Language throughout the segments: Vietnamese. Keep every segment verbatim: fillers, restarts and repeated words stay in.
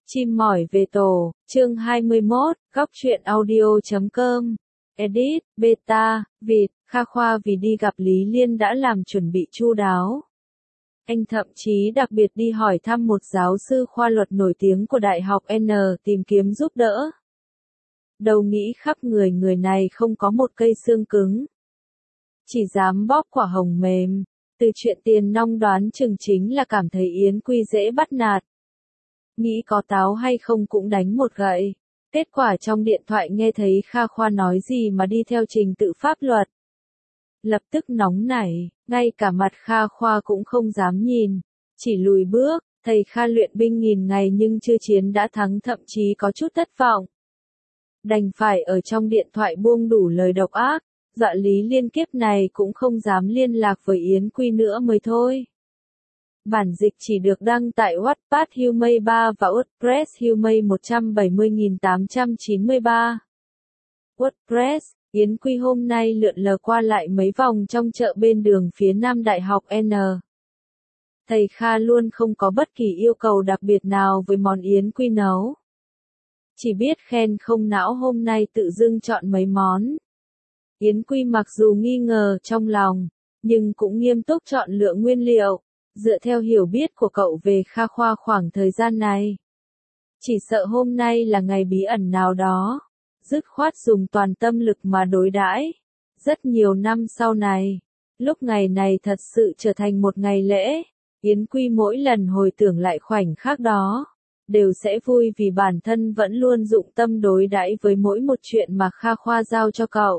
Chim mỏi về tổ, chương hai mươi mốt, góc truyện audio chấm com. Edit, beta, Việt, Kha Khoa vì đi gặp Lý Liên đã làm chuẩn bị chu đáo. Anh thậm chí đặc biệt đi hỏi thăm một giáo sư khoa luật nổi tiếng của Đại học N tìm kiếm giúp đỡ. Đâu nghĩ khắp người người này không có một cây xương cứng. Chỉ dám bóp quả hồng mềm. Từ chuyện tiền nong đoán chừng chính là cảm thấy Yến Quy dễ bắt nạt. Nghĩ có táo hay không cũng đánh một gậy. Kết quả trong điện thoại nghe thấy Kha Khoa nói gì mà đi theo trình tự pháp luật. Lập tức nóng nảy, ngay cả mặt Kha Khoa cũng không dám nhìn. Chỉ lùi bước, thầy Kha luyện binh nghìn ngày nhưng chưa chiến đã thắng, thậm chí có chút thất vọng. Đành phải ở trong điện thoại buông đủ lời độc ác. Dọa Lý Liên kiếp này cũng không dám liên lạc với Yến Quy nữa mới thôi. Bản dịch chỉ được đăng tại Wattpad Humay ba và WordPress Humay một bảy không nghìn tám trăm chín mươi ba. WordPress, Yến Quy hôm nay lượn lờ qua lại mấy vòng trong chợ bên đường phía nam Đại học N. Thầy Kha luôn không có bất kỳ yêu cầu đặc biệt nào với món Yến Quy nấu. Chỉ biết khen không não hôm nay tự dưng chọn mấy món. Yến Quy mặc dù nghi ngờ trong lòng, nhưng cũng nghiêm túc chọn lựa nguyên liệu, dựa theo hiểu biết của cậu về Kha Khoa khoảng thời gian này. Chỉ sợ hôm nay là ngày bí ẩn nào đó, dứt khoát dùng toàn tâm lực mà đối đãi. Rất nhiều năm sau này, lúc ngày này thật sự trở thành một ngày lễ, Yến Quy mỗi lần hồi tưởng lại khoảnh khắc đó, đều sẽ vui vì bản thân vẫn luôn dụng tâm đối đãi với mỗi một chuyện mà Kha Khoa giao cho cậu.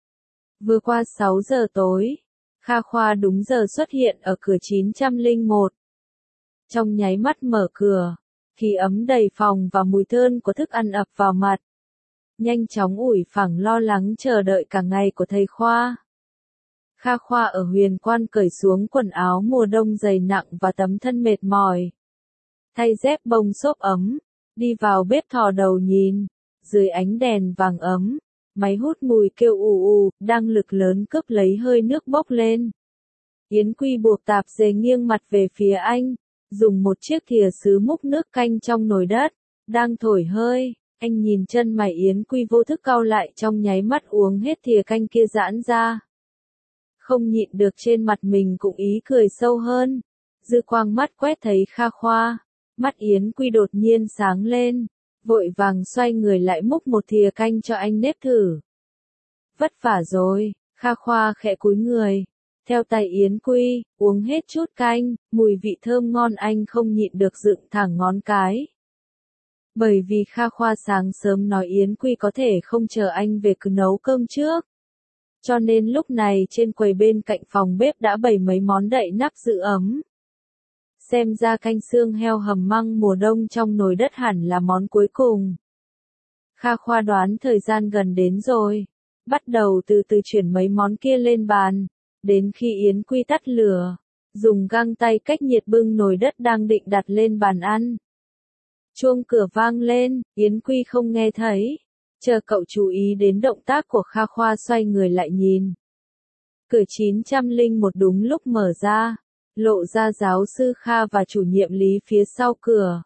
Vừa qua sáu giờ tối, Kha Khoa đúng giờ xuất hiện ở cửa chín không một. Trong nháy mắt mở cửa, khí ấm đầy phòng và mùi thơm của thức ăn ập vào mặt. Nhanh chóng ủi phẳng lo lắng chờ đợi cả ngày của thầy Khoa. Kha Khoa ở Huyền Quan cởi xuống quần áo mùa đông dày nặng và tấm thân mệt mỏi. Thay dép bông xốp ấm, đi vào bếp thò đầu nhìn, dưới ánh đèn vàng ấm. Máy hút mùi kêu ù ù, đang lực lớn cướp lấy hơi nước bốc lên. Yến Quy buộc tạp dề nghiêng mặt về phía anh, dùng một chiếc thìa sứ múc nước canh trong nồi đất, đang thổi hơi. Anh nhìn chân mày Yến Quy vô thức cau lại, trong nháy mắt uống hết thìa canh kia giãn ra. Không nhịn được trên mặt mình cũng ý cười sâu hơn. Dư quang mắt quét thấy Kha Khoa, mắt Yến Quy đột nhiên sáng lên. Vội vàng xoay người lại múc một thìa canh cho anh nếm thử. Vất vả rồi, Kha Khoa khẽ cúi người. Theo tay Yến Quy, uống hết chút canh, mùi vị thơm ngon anh không nhịn được dựng thẳng ngón cái. Bởi vì Kha Khoa sáng sớm nói Yến Quy có thể không chờ anh về cứ nấu cơm trước. Cho nên lúc này trên quầy bên cạnh phòng bếp đã bày mấy món đậy nắp giữ ấm. Xem ra canh xương heo hầm măng mùa đông trong nồi đất hẳn là món cuối cùng. Kha Khoa đoán thời gian gần đến rồi. Bắt đầu từ từ chuyển mấy món kia lên bàn. Đến khi Yến Quy tắt lửa, dùng găng tay cách nhiệt bưng nồi đất đang định đặt lên bàn ăn. Chuông cửa vang lên, Yến Quy không nghe thấy. Chờ cậu chú ý đến động tác của Kha Khoa xoay người lại nhìn. Cửa chín không một đúng lúc mở ra. Lộ ra giáo sư Kha và chủ nhiệm Lý phía sau cửa.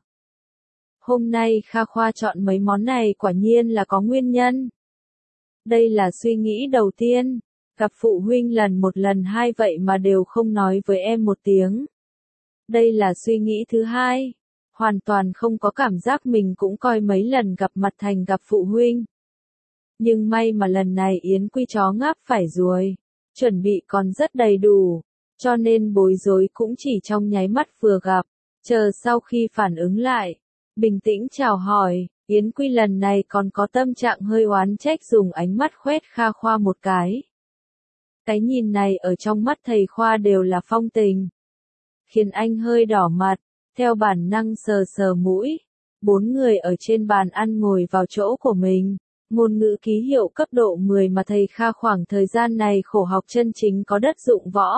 Hôm nay Kha Khoa chọn mấy món này quả nhiên là có nguyên nhân. Đây là suy nghĩ đầu tiên. Gặp phụ huynh lần một lần hai vậy mà đều không nói với em một tiếng. Đây là suy nghĩ thứ hai. Hoàn toàn không có cảm giác mình cũng coi mấy lần gặp mặt thành gặp phụ huynh. Nhưng may mà lần này Yến Quy chó ngáp phải ruồi. Chuẩn bị còn rất đầy đủ. Cho nên bối rối cũng chỉ trong nháy mắt vừa gặp, chờ sau khi phản ứng lại, bình tĩnh chào hỏi, Yến Quy lần này còn có tâm trạng hơi oán trách dùng ánh mắt khoét Kha Khoa một cái. Cái nhìn này ở trong mắt thầy Khoa đều là phong tình, khiến anh hơi đỏ mặt, theo bản năng sờ sờ mũi. Bốn người ở trên bàn ăn ngồi vào chỗ của mình, ngôn ngữ ký hiệu cấp độ mười mà thầy Kha khoảng thời gian này khổ học chân chính có đất dụng võ.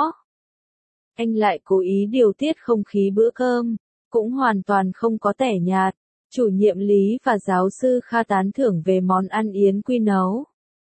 Anh lại cố ý điều tiết không khí bữa cơm, cũng hoàn toàn không có tẻ nhạt. Chủ nhiệm Lý và giáo sư Kha tán thưởng về món ăn Yến Quy nấu.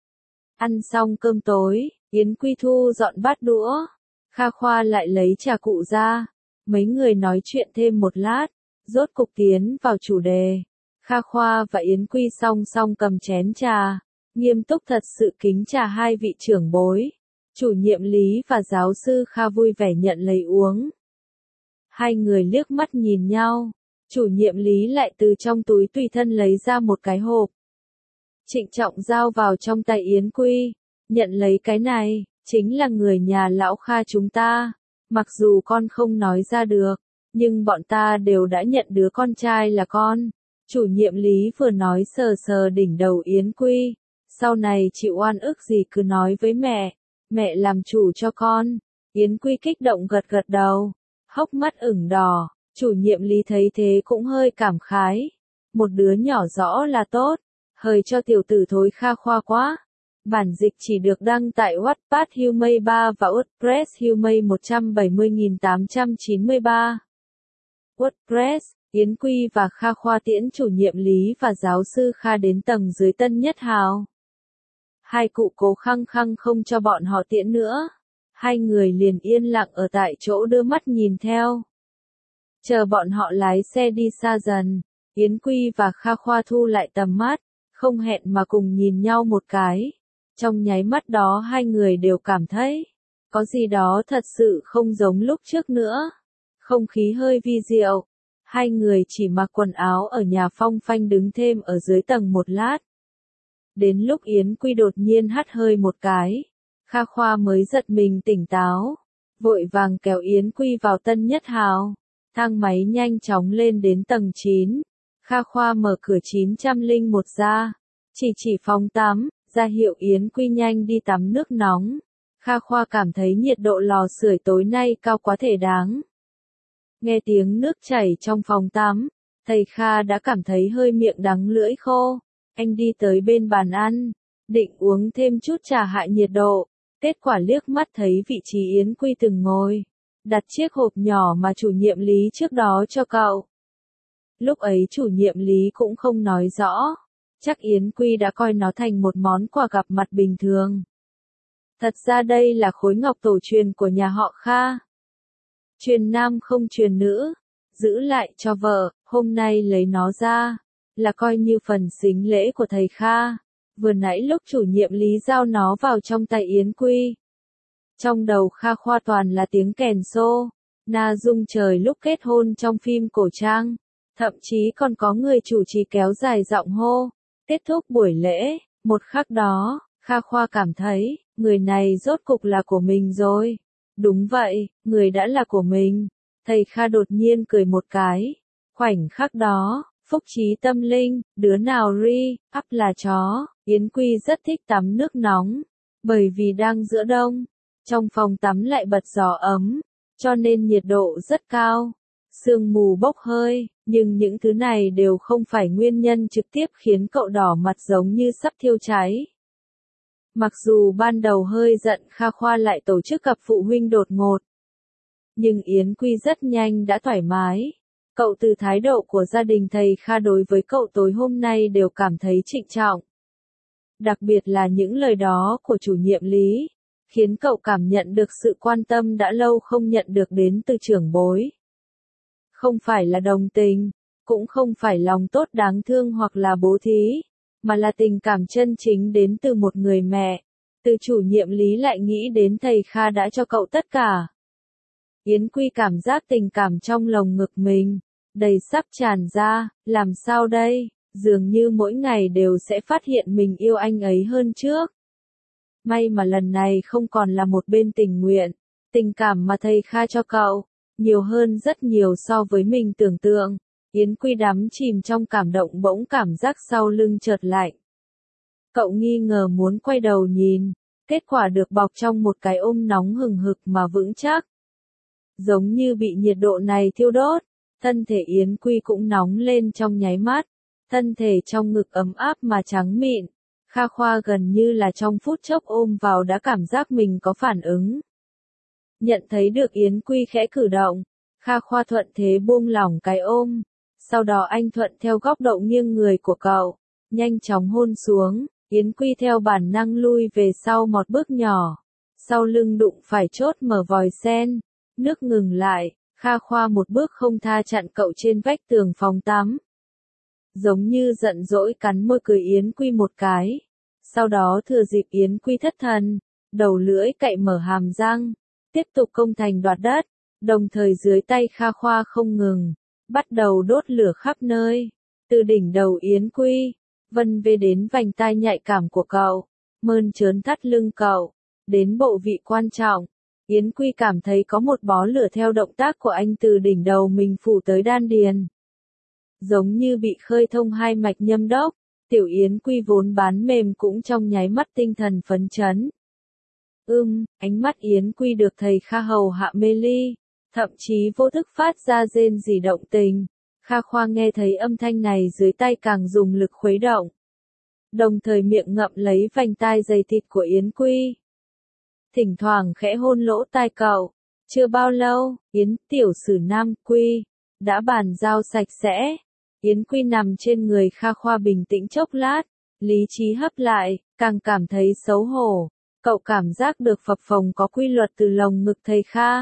Ăn xong cơm tối, Yến Quy thu dọn bát đũa. Kha Khoa lại lấy trà cụ ra. Mấy người nói chuyện thêm một lát, Rốt cục tiến vào chủ đề. Kha Khoa và Yến Quy song song cầm chén trà, nghiêm túc thật sự kính trà hai vị trưởng bối. Chủ nhiệm Lý và giáo sư Kha vui vẻ nhận lấy uống. Hai người liếc mắt nhìn nhau, chủ nhiệm Lý lại từ trong túi tùy thân lấy ra một cái hộp. Trịnh trọng giao vào trong tay Yến Quy, nhận lấy cái này, chính là người nhà lão Kha chúng ta. Mặc dù con không nói ra được, nhưng bọn ta đều đã nhận đứa con trai là con. Chủ nhiệm Lý vừa nói sờ sờ đỉnh đầu Yến Quy, sau này chịu oan ức gì cứ nói với mẹ, mẹ làm chủ cho con. Yến Quy kích động gật gật đầu, hốc mắt ửng đỏ, chủ nhiệm Lý thấy thế cũng hơi cảm khái. Một đứa nhỏ rõ là tốt, hời cho tiểu tử thối Kha Khoa quá. Bản dịch chỉ được đăng tại Wattpad Humay ba và WordPress Humay một bảy không tám chín ba. WordPress, Yến Quy và Kha Khoa tiễn chủ nhiệm Lý và giáo sư Kha đến tầng dưới Tân Nhất Hào. Hai cụ cố khăng khăng không cho bọn họ tiễn nữa. Hai người liền yên lặng ở tại chỗ đưa mắt nhìn theo. Chờ bọn họ lái xe đi xa dần, Yến Quy và Kha Khoa thu lại tầm mắt, không hẹn mà cùng nhìn nhau một cái. Trong nháy mắt đó hai người đều cảm thấy, có gì đó thật sự không giống lúc trước nữa. Không khí hơi vi diệu. Hai người chỉ mặc quần áo ở nhà phong phanh đứng thêm ở dưới tầng một lát. Đến lúc Yến Quy đột nhiên hắt hơi một cái, Kha Khoa mới giật mình tỉnh táo, vội vàng kéo Yến Quy vào Tân Nhất Hào. Thang máy nhanh chóng lên đến tầng chín. Kha Khoa mở cửa chín không một ra, chỉ chỉ phòng tắm, ra hiệu Yến Quy nhanh đi tắm nước nóng. Kha Khoa cảm thấy nhiệt độ lò sưởi tối nay cao quá thể đáng. Nghe tiếng nước chảy trong phòng tắm, thầy Kha đã cảm thấy hơi miệng đắng lưỡi khô. Anh đi tới bên bàn ăn, định uống thêm chút trà hạ nhiệt độ. Kết quả liếc mắt thấy vị trí Yến Quy từng ngồi, đặt chiếc hộp nhỏ mà chủ nhiệm Lý trước đó cho cậu. Lúc ấy chủ nhiệm Lý cũng không nói rõ, chắc Yến Quy đã coi nó thành một món quà gặp mặt bình thường. Thật ra đây là khối ngọc tổ truyền của nhà họ Kha. Truyền nam không truyền nữ, giữ lại cho vợ, hôm nay lấy nó ra, là coi như phần sính lễ của thầy Kha. Vừa nãy lúc chủ nhiệm Lý giao nó vào trong tay Yến Quy, trong đầu Kha Khoa toàn là tiếng kèn xô, na rung trời lúc kết hôn trong phim cổ trang, thậm chí còn có người chủ trì kéo dài giọng hô. Kết thúc buổi lễ, một khắc đó, Kha Khoa cảm thấy, người này rốt cục là của mình rồi. Đúng vậy, người đã là của mình. Thầy Kha đột nhiên cười một cái. Khoảnh khắc đó, phúc trí tâm linh, đứa nào ri, ắp là chó. Yến Quy rất thích tắm nước nóng, bởi vì đang giữa đông, trong phòng tắm lại bật gió ấm, cho nên nhiệt độ rất cao. Sương mù bốc hơi, nhưng những thứ này đều không phải nguyên nhân trực tiếp khiến cậu đỏ mặt giống như sắp thiêu cháy. Mặc dù ban đầu hơi giận Kha Khoa lại tổ chức gặp phụ huynh đột ngột, nhưng Yến Quy rất nhanh đã thoải mái. Cậu từ thái độ của gia đình thầy Kha đối với cậu tối hôm nay đều cảm thấy trịnh trọng. Đặc biệt là những lời đó của chủ nhiệm Lý, khiến cậu cảm nhận được sự quan tâm đã lâu không nhận được đến từ trưởng bối. Không phải là đồng tình, cũng không phải lòng tốt đáng thương hoặc là bố thí, mà là tình cảm chân chính đến từ một người mẹ. Từ chủ nhiệm Lý lại nghĩ đến thầy Kha đã cho cậu tất cả. Yến Quy cảm giác tình cảm trong lồng ngực mình đầy sắp tràn ra, làm sao đây, dường như mỗi ngày đều sẽ phát hiện mình yêu anh ấy hơn trước. May mà lần này không còn là một bên tình nguyện, tình cảm mà thầy Kha cho cậu, nhiều hơn rất nhiều so với mình tưởng tượng. Yến Quy đắm chìm trong cảm động bỗng cảm giác sau lưng chợt lạnh. Cậu nghi ngờ muốn quay đầu nhìn, kết quả được bọc trong một cái ôm nóng hừng hực mà vững chắc. Giống như bị nhiệt độ này thiêu đốt, thân thể Yến Quy cũng nóng lên trong nháy mắt, thân thể trong ngực ấm áp mà trắng mịn. Kha Khoa gần như là trong phút chốc ôm vào đã cảm giác mình có phản ứng. Nhận thấy được Yến Quy khẽ cử động, Kha Khoa thuận thế buông lỏng cái ôm, sau đó anh thuận theo góc độ nghiêng người của cậu, nhanh chóng hôn xuống. Yến Quy theo bản năng lui về sau một bước nhỏ, sau lưng đụng phải chốt mở vòi sen, nước ngừng lại, Kha Khoa một bước không tha chặn cậu trên vách tường phòng tắm. Giống như giận dỗi cắn môi cười Yến Quy một cái. Sau đó thừa dịp Yến Quy thất thần, đầu lưỡi cậy mở hàm răng, tiếp tục công thành đoạt đất, đồng thời dưới tay Kha Khoa không ngừng, bắt đầu đốt lửa khắp nơi, từ đỉnh đầu Yến Quy, vân vê đến vành tai nhạy cảm của cậu, mơn trớn thắt lưng cậu, đến bộ vị quan trọng. Yến Quy cảm thấy có một bó lửa theo động tác của anh từ đỉnh đầu mình phủ tới đan điền. Giống như bị khơi thông hai mạch nhâm đốc, tiểu Yến Quy vốn bán mềm cũng trong nháy mắt tinh thần phấn chấn. Ưm, ánh mắt Yến Quy được thầy Kha hầu hạ mê ly, thậm chí vô thức phát ra rên rỉ động tình. Kha Khoa nghe thấy âm thanh này dưới tay càng dùng lực khuấy động. Đồng thời miệng ngậm lấy vành tai dày thịt của Yến Quy. Thỉnh thoảng khẽ hôn lỗ tai cậu. Chưa bao lâu, Yến tiểu sử nam Quy đã bàn giao sạch sẽ. Yến Quy nằm trên người Kha Khoa bình tĩnh chốc lát, lý trí hấp lại, càng cảm thấy xấu hổ. Cậu cảm giác được phập phồng có quy luật từ lồng ngực thầy Kha.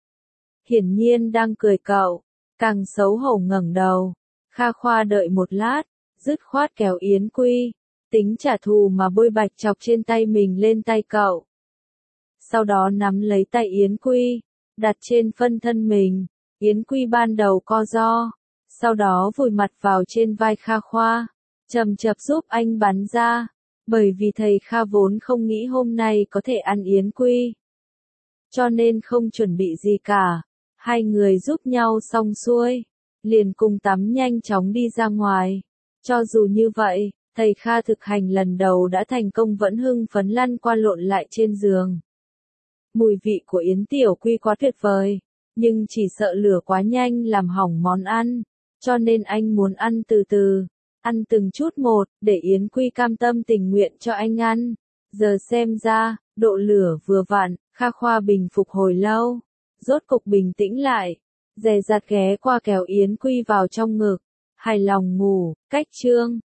Hiển nhiên đang cười cậu, càng xấu hổ ngẩng đầu. Kha Khoa đợi một lát, dứt khoát kéo Yến Quy, tính trả thù mà bôi bạch chọc trên tay mình lên tay cậu. Sau đó nắm lấy tay Yến Quy, đặt trên phân thân mình. Yến Quy ban đầu co ro, sau đó vùi mặt vào trên vai Kha Khoa, chầm chập giúp anh bắn ra, bởi vì thầy Kha vốn không nghĩ hôm nay có thể ăn Yến Quy. Cho nên không chuẩn bị gì cả, hai người giúp nhau xong xuôi, liền cùng tắm nhanh chóng đi ra ngoài. Cho dù như vậy, thầy Kha thực hành lần đầu đã thành công vẫn hưng phấn lăn qua lộn lại trên giường. Mùi vị của Yến Tiểu Quy quá tuyệt vời, nhưng chỉ sợ lửa quá nhanh làm hỏng món ăn, cho nên anh muốn ăn từ từ, ăn từng chút một, để Yến Quy cam tâm tình nguyện cho anh ăn. Giờ xem ra, độ lửa vừa vặn, Kha Khoa bình phục hồi lâu, rốt cục bình tĩnh lại, dè dặt ghé qua kéo Yến Quy vào trong ngực, hài lòng ngủ, cách chương.